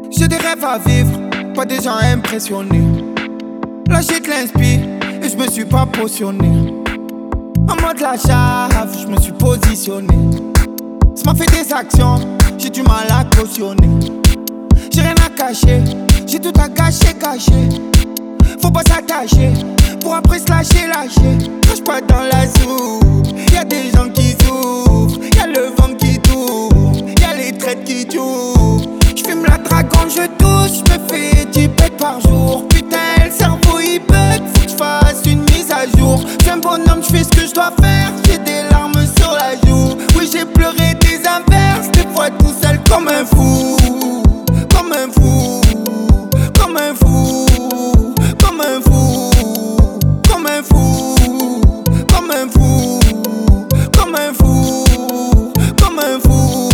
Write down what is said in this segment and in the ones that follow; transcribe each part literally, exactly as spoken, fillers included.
J'ai des rêves à vivre, pas des gens impressionnés. Là j'ai de l'inspi et je me suis pas potionné. En mode la chave, je me suis positionné. Ça m'a fait des actions, j'ai du mal à cautionner. J'ai rien à cacher, j'ai tout à gâcher, gâcher. Faut pas s'attacher, pour après se lâcher, lâcher. Crache pas dans la soupe, y'a des gens qui souffrent. Y'a le vent qui tourne, y'a les traites qui tournent. J'fume la dragon, je touche, j'me fais dix pètes par jour. Putain, le cerveau il bug, faut que j'fasse une mise à jour. J'suis un bonhomme, j'fais ce que j'dois faire. J'ai des larmes sur la joue. Oui, j'ai pleuré des inverses, des fois tout seul comme un fou. Comme un fou, comme un fou. Comme un fou, comme un fou, comme un fou, comme un fou, comme un fou.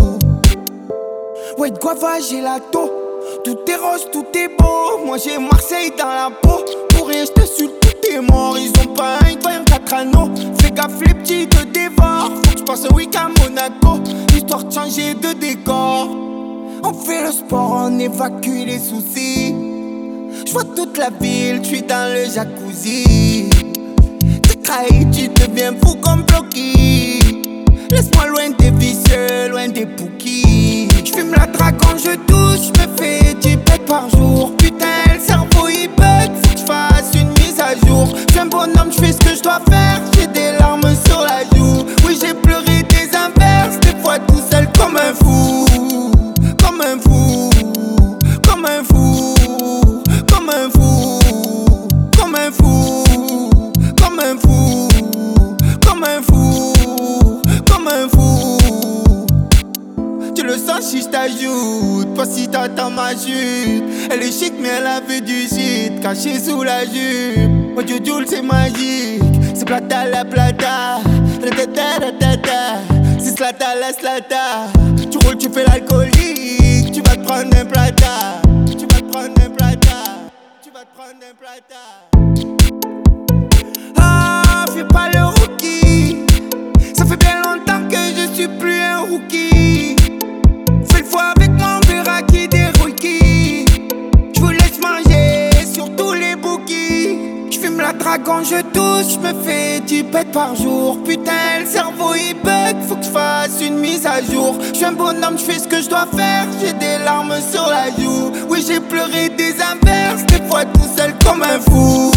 Ouais, de guava, j'ai la taux. Tout est rose, tout est beau. Moi j'ai Marseille dans la peau. Pour rien, j't'insulte, tout est mort. Ils ont pas un, ils voient un quatre anneaux. Fais gaffe, les petits te dévorent. Faut que j'passe un week-end à Monaco, histoire de changer de décor. On fait le sport, on évacue les soucis. J'vois toute la ville, j'suis dans le jacuzzi. T'es trahi, tu deviens fou comme Blocky. Laisse-moi loin des vicieux, loin des bouquis. J'fume la dragon, je touche, j'me fais dix pètes par jour. Putain, le cerveau il bug, faut que j'fasse une mise à jour. J'suis un bonhomme, j'fais ce que j'dois faire. J'ai des larmes sur la joue. Oui, j'ai pleuré des inverses, des fois tout seul comme un fou. Comme un fou, comme un fou. Comme un fou, comme un fou, comme un fou, comme un fou, comme un fou. Tu le sens si je t'ajoute, pas si t'attends ma chute. Elle est chic mais elle a vu du shit caché sous la jupe. Moi du doule c'est magique, c'est plata la plata. C'est slata la slata. Tu roules, tu fais l'alcoolique, tu vas te prendre un plata. Tu vas te prendre un plata. Tu vas te prendre un plata. Ah, fais pas le rookie. Ça fait bien longtemps que je suis plus un rookie. Fais le foie avec moi, on verra qui déroule qui. Je vous laisse manger sur tous les bookies. J'fume la dragon, je touche, j'me fais dix pètes par jour. Putain, le cerveau il bug, faut que j'fasse une mise à jour. J'suis un bonhomme, j'fais ce que j'dois faire. J'ai des larmes sur la joue. Oui, j'ai pleuré des inverses, des fois tout seul comme un fou.